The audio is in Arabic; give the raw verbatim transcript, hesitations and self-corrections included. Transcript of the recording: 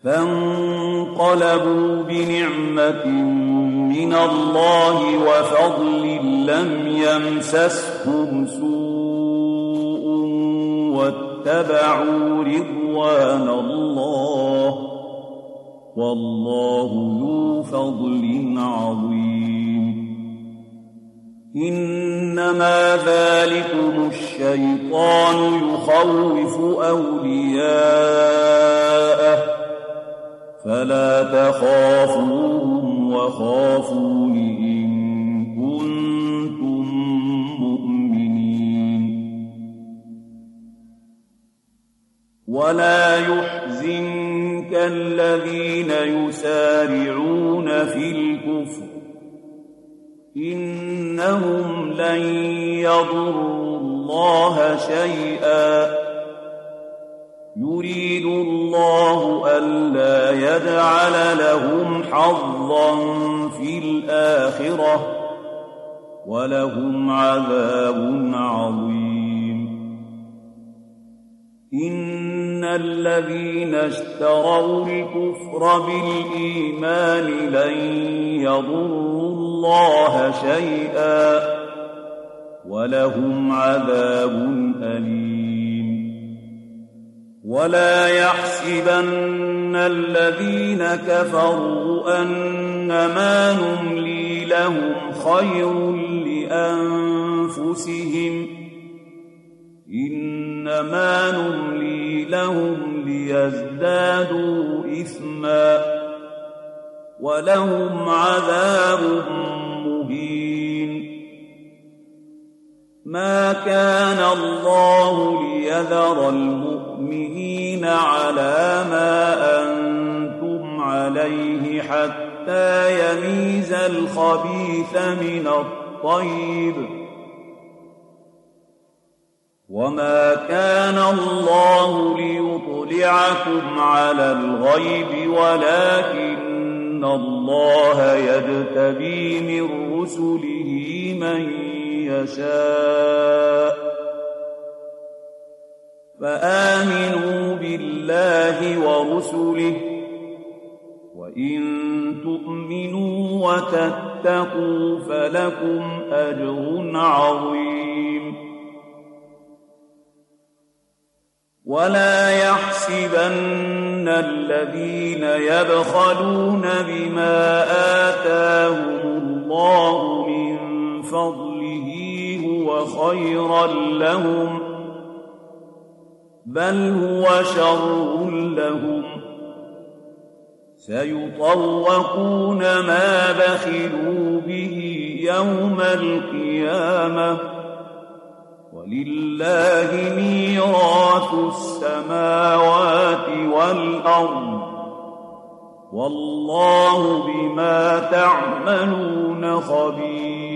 فانقلبوا بنعمة من الله وفضل لم يمسسهم سوء واتبعوا رضوان الله والله ذو فضل عظيم. إنما ذلكم الشيطان يخوف أولياءه فلا تخافوهم وخافون إن كنتم مؤمنين. ولا يحزنك الذين يسارعون في الكفر إنهم لن يضروا الله شيئا يريد الله ألا يجعل لهم حظا في الآخرة ولهم عذاب عظيم. إن الذين اشتروا الكفر بالإيمان لن يضروا الله شيئا ولهم عذاب أليم. ولا يحسبن الذين كفروا أنما نملي لهم خير لأنفسهم إنما نملي لهم ليزدادوا إثما ولهم عذاب مهين. ما كان الله ليذر المؤمنين على ما أنتم عليه حتى يميز الخبيث من الطيب وما كان الله ليطلعكم على الغيب ولكن الله يجتبي من رسله من يشاء فآمنوا بالله ورسله وإن تؤمنوا وتتقوا فلكم أجر عظيم. ولا يحسبن الذين يبخلون بما آتاهم الله من فضله هو خيرا لهم بل هو شر لهم سيطوقون ما بخلوا به يوم القيامة ولله ميراث السماوات والأرض والله بما تعملون خبير.